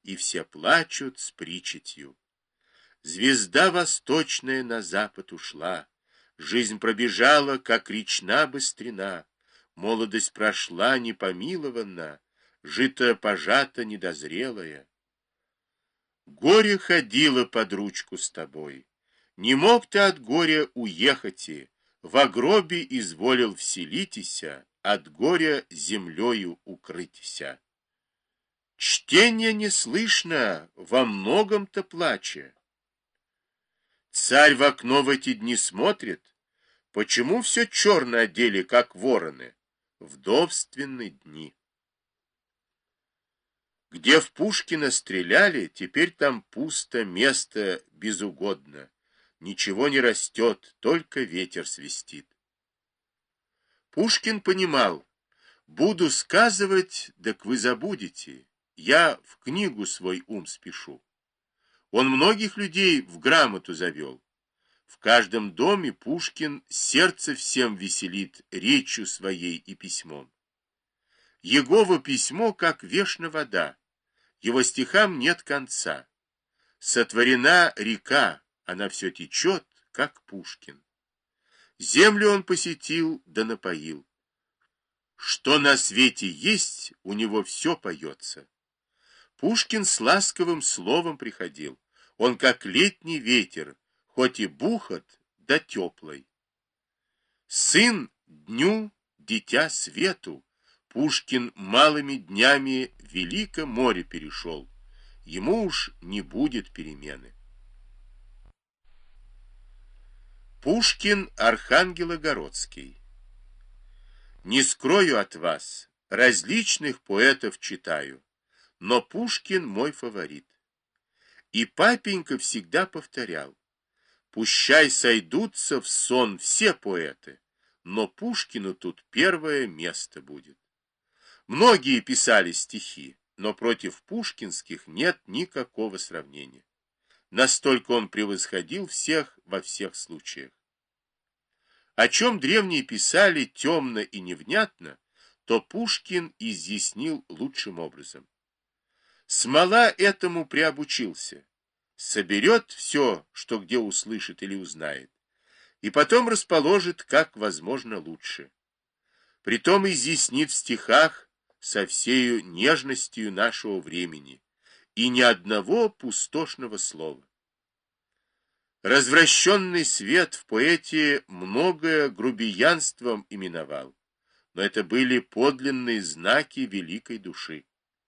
и все плачут с причетью. Звезда восточная на запад ушла, жизнь пробежала, как речна быстрена, молодость прошла непомилованно, жито пожато недозрелое. Горе ходило под ручку с тобой, не мог ты от горя уехать, и во гробе изволил вселитеся, от горя землею укрытися. Чтение не слышно, во многом-то плача. Царь в окно в эти дни смотрит, почему все черно одели, как вороны, вдовственные дни. Где в Пушкина стреляли, теперь там пусто, место безугодно. Ничего не растет, только ветер свистит. Пушкин понимал, буду сказывать, так вы забудете, я в книгу свой ум спешу. Он многих людей в грамоту завел. В каждом доме Пушкин сердце всем веселит речью своей и письмом. Егово письмо, как вешна вода, его стихам нет конца. Сотворена река, она все течет, как Пушкин. Землю он посетил да напоил. Что на свете есть, у него все поется. Пушкин с ласковым словом приходил. Он как летний ветер, хоть и бухот, да теплый. Сын дню, дитя свету, Пушкин малыми днями велико море перешел. Ему уж не будет перемены. Пушкин Архангелогородский. Не скрою от вас, различных поэтов читаю, но Пушкин мой фаворит. И папенька всегда повторял, пущай сойдутся в сон все поэты, но Пушкину тут первое место будет. Многие писали стихи, но против пушкинских нет никакого сравнения. Настолько он превосходил всех во всех случаях. О чем древние писали темно и невнятно, то Пушкин изъяснил лучшим образом. Смола этому приобучился. Соберет все, что где услышит или узнает, и потом расположит, как возможно, лучше. Притом изъяснит в стихах со всею нежностью нашего времени и ни одного пустошного слова. Развращенный свет в поэте многое грубиянством именовал, но это были подлинные знаки великой души.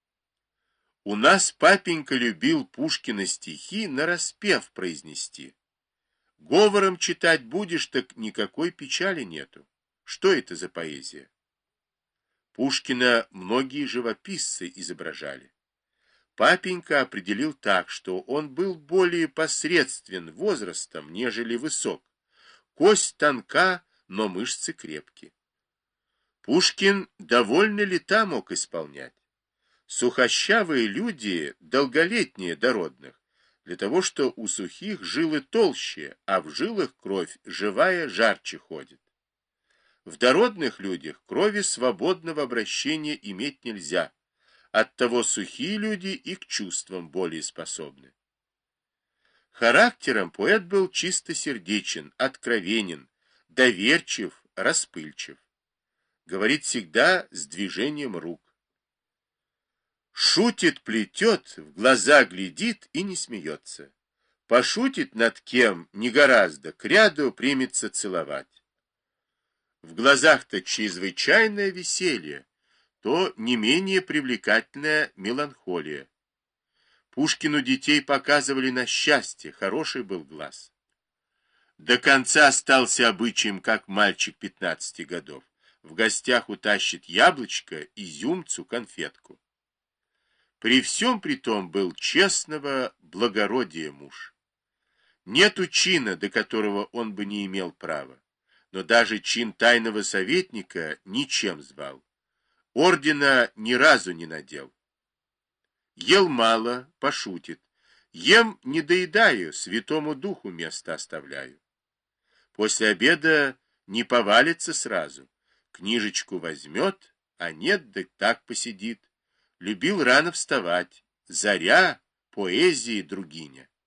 У нас папенька любил Пушкина стихи нараспев произнести. Говором читать будешь, так никакой печали нету. Что это за поэзия? Пушкина многие живописцы изображали. Папенька определил так, что он был более посредствен возрастом, нежели высок. Кость тонка, но мышцы крепки. Пушкин довольно лета мог исполнять. Сухощавые люди долголетнее дородных, для того, что у сухих жилы толще, а в жилах кровь живая жарче ходит. В дородных людях крови свободного обращения иметь нельзя, оттого сухие люди и к чувствам более способны. Характером поэт был чистосердечен, откровенен, доверчив, распыльчив. Говорит всегда с движением рук. Шутит, плетет, в глаза глядит и не смеется. Пошутит над кем, не гораздо, кряду примется целовать. В глазах-то чрезвычайное веселье, то не менее привлекательная меланхолия. Пушкину детей показывали на счастье, хороший был глаз. До конца остался обычаем, как мальчик 15 годов. В гостях утащит яблочко, изюмцу, конфетку. При всем при том был честного благородия муж. Нету чина, до которого он бы не имел права, но даже чин тайного советника ничем звал. Ордена ни разу не надел. Ел мало, пошутит. Ем не доедаю, святому духу место оставляю. После обеда не повалится сразу. Книжечку возьмет, а нет, да так посидит. Любил рано вставать, заря, поэзии другиня.